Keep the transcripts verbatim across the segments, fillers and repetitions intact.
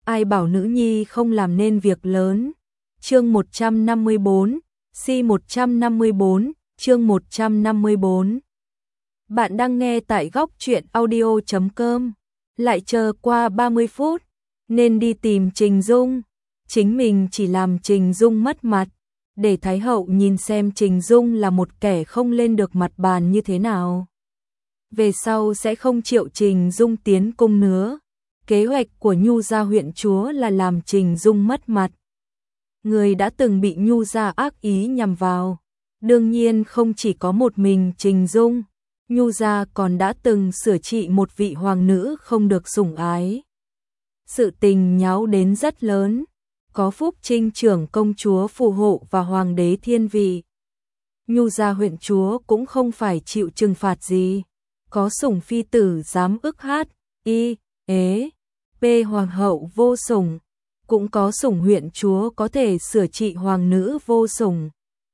ai bảo nữ nhi không làm nên việc lớn. Chương một trăm năm mươi bốn, Si một trăm năm mươi bốn, chương một trăm năm mươi bốn. Bạn đang nghe tại góc truyện audio chấm com. Lại chờ qua ba mươi phút, nên đi tìm Trình Dung. Chính mình chỉ làm Trình Dung mất mặt, để Thái hậu nhìn xem Trình Dung là một kẻ không lên được mặt bàn như thế nào. Về sau sẽ không triệu Trình Dung tiến cung nữa. Kế hoạch của Nhu gia huyện chúa là làm Trình Dung mất mặt. Người đã từng bị Nhu gia ác ý nhằm vào, đương nhiên không chỉ có một mình Trình Dung. Nhu gia còn đã từng sửa trị một vị hoàng nữ không được sủng ái. Sự tình nháo đến rất lớn, có Phúc Trinh trưởng công chúa phù hộ và hoàng đế thiên vị. Nhu gia huyện chúa cũng không phải chịu trừng phạt gì, có sủng phi tử dám ức hát, y, ế, p hoàng hậu vô sủng, cũng có sủng huyện chúa có thể sửa trị hoàng nữ vô sủng.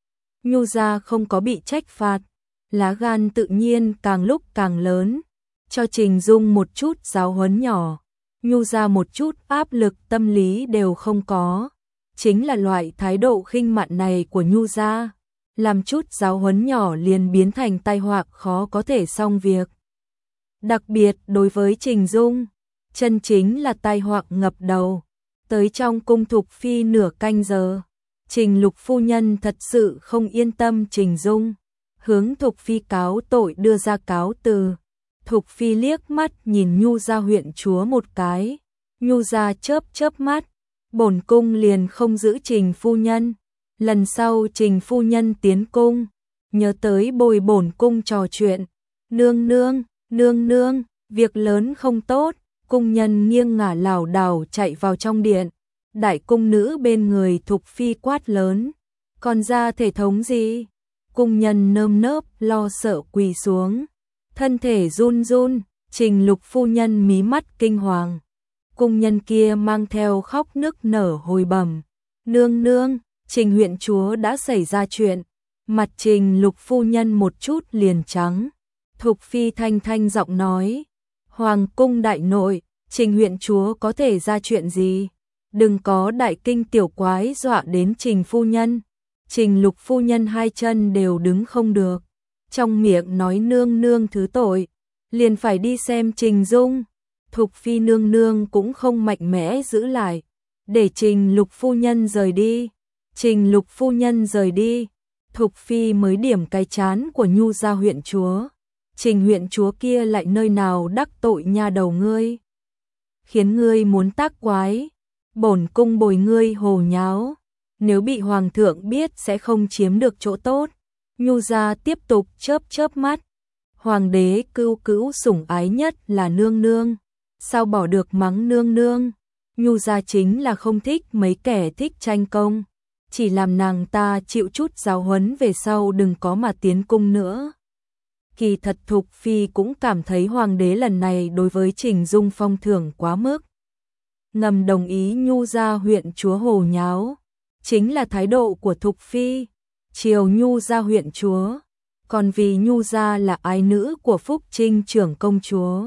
Nhu gia không có bị trách phạt, lá gan tự nhiên càng lúc càng lớn, cho Trình Dung một chút giáo huấn nhỏ. Nhu gia một chút áp lực tâm lý đều không có, chính là loại thái độ khinh mạn này của Nhu gia, làm chút giáo huấn nhỏ liền biến thành tai họa khó có thể xong việc. Đặc biệt đối với Trình Dung, chân chính là tai họa ngập đầu. Tới trong cung Thục Phi nửa canh giờ, Trình Lục phu nhân thật sự không yên tâm Trình Dung, hướng Thục Phi cáo tội đưa ra cáo từ. Thục Phi liếc mắt nhìn Nhu gia huyện chúa một cái, Nhu gia chớp chớp mắt, bổn cung liền không giữ Trình phu nhân, lần sau Trình phu nhân tiến cung, nhớ tới bồi bổn cung trò chuyện. Nương nương, nương nương, việc lớn không tốt. Cung nhân nghiêng ngả lảo đảo chạy vào trong điện, đại cung nữ bên người Thục Phi quát lớn, còn ra thể thống gì? Cung nhân nơm nớp lo sợ quỳ xuống, thân thể run run. Trình Lục phu nhân mí mắt kinh hoàng, cung nhân kia mang theo khóc nức nở hồi bẩm, nương nương, Trình huyện chúa đã xảy ra chuyện. Mặt Trình Lục phu nhân một chút liền trắng. Thục Phi thanh thanh giọng nói, hoàng cung đại nội, Trình huyện chúa có thể ra chuyện gì? Đừng có đại kinh tiểu quái dọa đến Trình phu nhân. Trình Lục phu nhân hai chân đều đứng không được, trong miệng nói nương nương thứ tội, liền phải đi xem Trình Dung. Thục Phi nương nương cũng không mạnh mẽ giữ lại, để Trình Lục phu nhân rời đi. Trình Lục phu nhân rời đi, Thục Phi mới điểm cái chán của Nhu gia huyện chúa. Trình huyện chúa kia lại nơi nào đắc tội nha đầu ngươi, khiến ngươi muốn tác quái, bổn cung bồi ngươi hồ nháo, nếu bị hoàng thượng biết sẽ không chiếm được chỗ tốt. Nhu gia tiếp tục chớp chớp mắt, hoàng đế cưu cữu sủng ái nhất là nương nương, sao bỏ được mắng nương nương? Nhu gia chính là không thích mấy kẻ thích tranh công, chỉ làm nàng ta chịu chút giáo huấn về sau đừng có mà tiến cung nữa. Kỳ thật Thục Phi cũng cảm thấy hoàng đế lần này đối với Trình Dung phong thưởng quá mức, ngầm đồng ý Nhu gia huyện chúa hồ nháo, chính là thái độ của Thục Phi, chiều Nhu gia huyện chúa, còn vì Nhu gia là ái nữ của Phúc Trinh trưởng công chúa,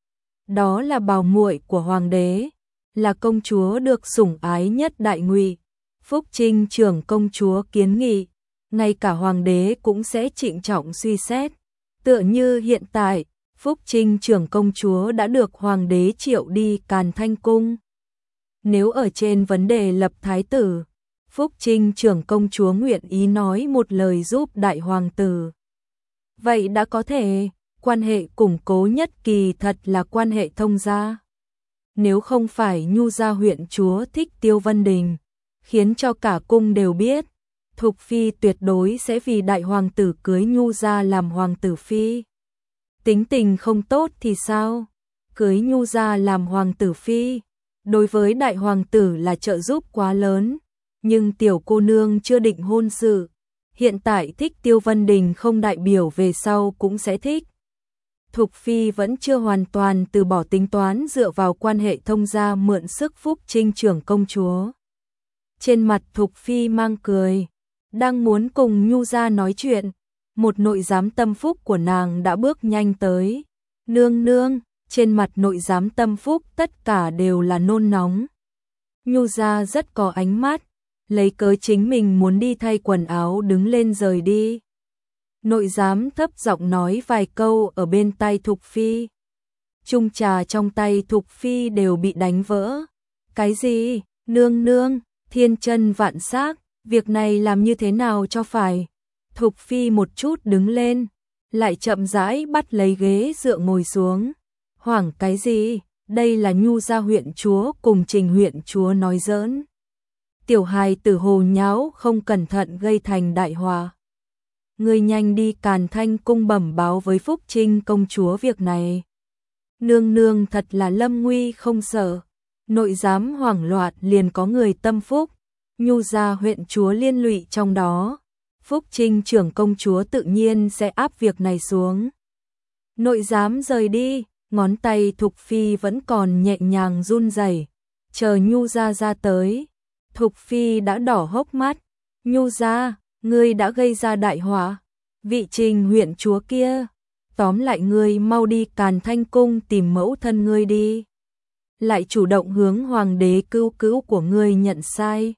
đó là bảo muội của hoàng đế, là công chúa được sủng ái nhất đại ngụy. Phúc Trinh trưởng công chúa kiến nghị, ngay cả hoàng đế cũng sẽ trịnh trọng suy xét. Tựa như hiện tại, Phúc Trinh trưởng công chúa đã được hoàng đế triệu đi Càn Thanh cung. Nếu ở trên vấn đề lập thái tử, Phúc Trinh trưởng công chúa nguyện ý nói một lời giúp đại hoàng tử, vậy đã có thể, quan hệ củng cố nhất kỳ thật là quan hệ thông gia. Nếu không phải Nhu gia huyện chúa thích Tiêu Vân Đình, khiến cho cả cung đều biết, Thục Phi tuyệt đối sẽ vì đại hoàng tử cưới Nhu gia làm hoàng tử phi. Tính tình không tốt thì sao? Cưới Nhu gia làm hoàng tử phi, đối với đại hoàng tử là trợ giúp quá lớn, nhưng tiểu cô nương chưa định hôn sự, hiện tại thích Tiêu Vân Đình không đại biểu về sau cũng sẽ thích. Thục Phi vẫn chưa hoàn toàn từ bỏ tính toán dựa vào quan hệ thông gia mượn sức Phúc Trinh trưởng công chúa. Trên mặt Thục Phi mang cười, đang muốn cùng Nhu gia nói chuyện, một nội giám tâm phúc của nàng đã bước nhanh tới. Nương nương, trên mặt nội giám tâm phúc tất cả đều là nôn nóng. Nhu gia rất có ánh mắt, lấy cớ chính mình muốn đi thay quần áo đứng lên rời đi. Nội giám thấp giọng nói vài câu ở bên tai Thục Phi. Chung trà trong tay Thục Phi đều bị đánh vỡ. Cái gì? Nương nương, thiên chân vạn xác, việc này làm như thế nào cho phải? Thục Phi một chút đứng lên, lại chậm rãi bắt lấy ghế dựa ngồi xuống. Hoảng cái gì? Đây là Nhu gia huyện chúa cùng Trình huyện chúa nói giỡn. Tiểu hài tử hồ nháo không cẩn thận gây thành đại họa. Ngươi nhanh đi Càn Thanh cung bẩm báo với Phúc Trinh công chúa việc này. Nương nương thật là lâm nguy không sợ. Nội giám hoảng loạn liền có người tâm phúc. Nhu gia huyện chúa liên lụy trong đó. Phúc Trinh trưởng công chúa tự nhiên sẽ áp việc này xuống. Nội giám rời đi, ngón tay Thục Phi vẫn còn nhẹ nhàng run rẩy. Chờ Nhu gia ra tới, Thục Phi đã đỏ hốc mắt. Nhu gia, ngươi đã gây ra đại họa. Vị Trình huyện chúa kia, tóm lại ngươi mau đi Càn Thanh cung tìm mẫu thân ngươi đi. Lại chủ động hướng hoàng đế cứu cứu của ngươi nhận sai.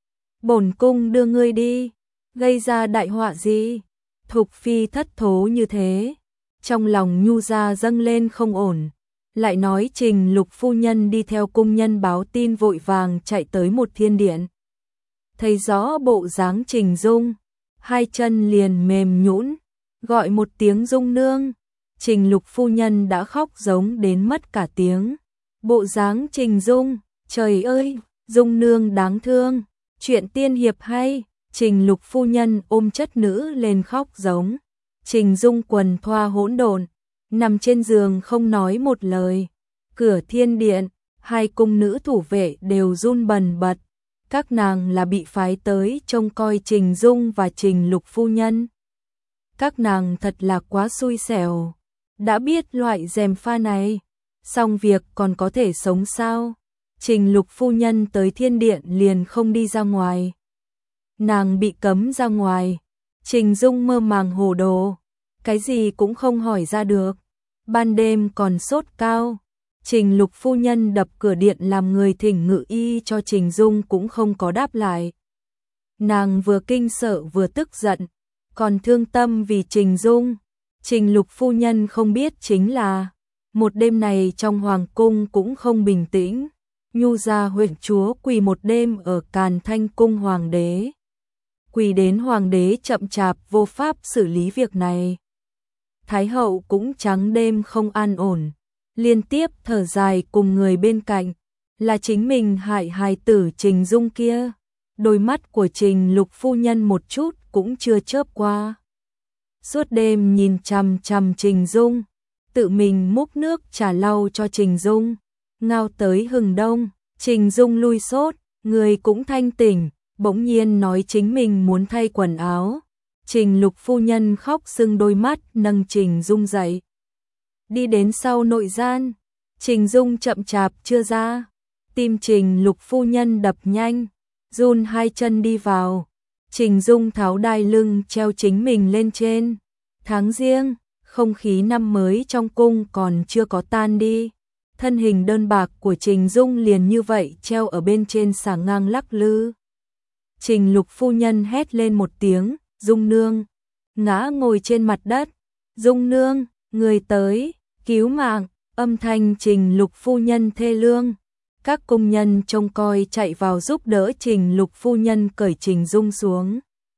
Bổn cung đưa ngươi đi, gây ra đại họa gì? Thục Phi thất thố như thế, trong lòng Nhu gia dâng lên không ổn, lại nói Trình Lục phu nhân đi theo cung nhân báo tin vội vàng chạy tới một thiên điện. Thấy rõ bộ dáng Trình Dung, hai chân liền mềm nhũn, gọi một tiếng Dung nương. Trình Lục phu nhân đã khóc giống đến mất cả tiếng. Bộ dáng Trình Dung, trời ơi, Dung nương đáng thương, chuyện tiên hiệp hay. Trình Lục phu nhân ôm chất nữ lên khóc giống. Trình Dung quần thoa hỗn độn, nằm trên giường không nói một lời. Cửa thiên điện, hai cung nữ thủ vệ đều run bần bật. Các nàng là bị phái tới trông coi Trình Dung và Trình Lục phu nhân. Các nàng thật là quá xui xẻo. Đã biết loại gièm pha này, xong việc còn có thể sống sao? Trình Lục phu nhân tới thiên điện liền không đi ra ngoài. Nàng bị cấm ra ngoài. Trình Dung mơ màng hồ đồ, cái gì cũng không hỏi ra được. Ban đêm còn sốt cao. Trình Lục phu nhân đập cửa điện làm người thỉnh ngự y cho Trình Dung cũng không có đáp lại. Nàng vừa kinh sợ vừa tức giận, còn thương tâm vì Trình Dung. Trình Lục phu nhân không biết chính là một đêm này trong hoàng cung cũng không bình tĩnh. Nhu gia huyện chúa quỳ một đêm ở Càn Thanh cung hoàng đế. Quỳ đến hoàng đế chậm chạp vô pháp xử lý việc này. Thái hậu cũng trắng đêm không an ổn, liên tiếp thở dài cùng người bên cạnh, là chính mình hại hài tử Trình Dung kia. Đôi mắt của Trình Lục phu nhân một chút cũng chưa chớp qua. Suốt đêm nhìn chằm chằm Trình Dung, tự mình múc nước trà lau cho Trình Dung. Ngao tới hừng đông, Trình Dung lui sốt, người cũng thanh tỉnh, bỗng nhiên nói chính mình muốn thay quần áo. Trình Lục phu nhân khóc sưng đôi mắt nâng Trình Dung dậy. Đi đến sau nội gian, Trình Dung chậm chạp chưa ra. Tim Trình Lục phu nhân đập nhanh, run hai chân đi vào. Trình Dung tháo đai lưng treo chính mình lên trên. Tháng Giêng, không khí năm mới trong cung còn chưa có tan đi. Thân hình đơn bạc của Trình Dung liền như vậy treo ở bên trên xà ngang lắc lư. Trình Lục phu nhân hét lên một tiếng, Dung nương, ngã ngồi trên mặt đất. Dung nương, người tới, cứu mạng, âm thanh Trình Lục phu nhân thê lương. Các công nhân trông coi chạy vào giúp đỡ Trình Lục phu nhân cởi Trình Dung xuống.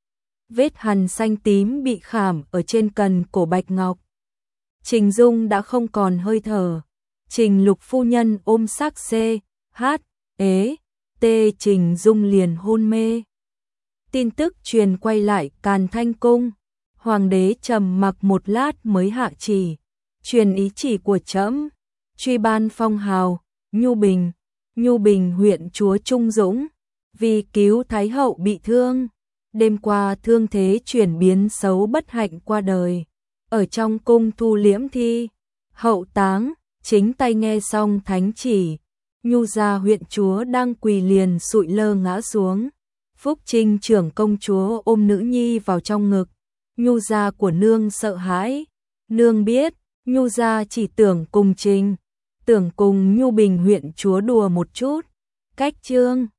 Vết hằn xanh tím bị khảm ở trên cần cổ bạch ngọc. Trình Dung đã không còn hơi thở. Trình Lục phu nhân ôm xác C, H, ế, T Trình Dung liền hôn mê. Tin tức truyền quay lại Càn Thanh cung. Hoàng đế trầm mặc một lát mới hạ chỉ, truyền ý chỉ của trẫm, truy ban phong hào Nhu Bình, Nhu Bình huyện chúa Trung Dũng, vì cứu Thái hậu bị thương. Đêm qua thương thế chuyển biến xấu bất hạnh qua đời. Ở trong cung thu liễm thi, hậu táng, chính tay nghe xong thánh chỉ. Nhu gia huyện chúa đang quỳ liền sụi lơ ngã xuống. Phúc Trinh trưởng công chúa ôm nữ nhi vào trong ngực. Nhu gia của nương sợ hãi. Nương biết, Nhu gia chỉ tưởng cùng Trinh, tưởng cùng Nhu Bình huyện chúa đùa một chút. Cách chương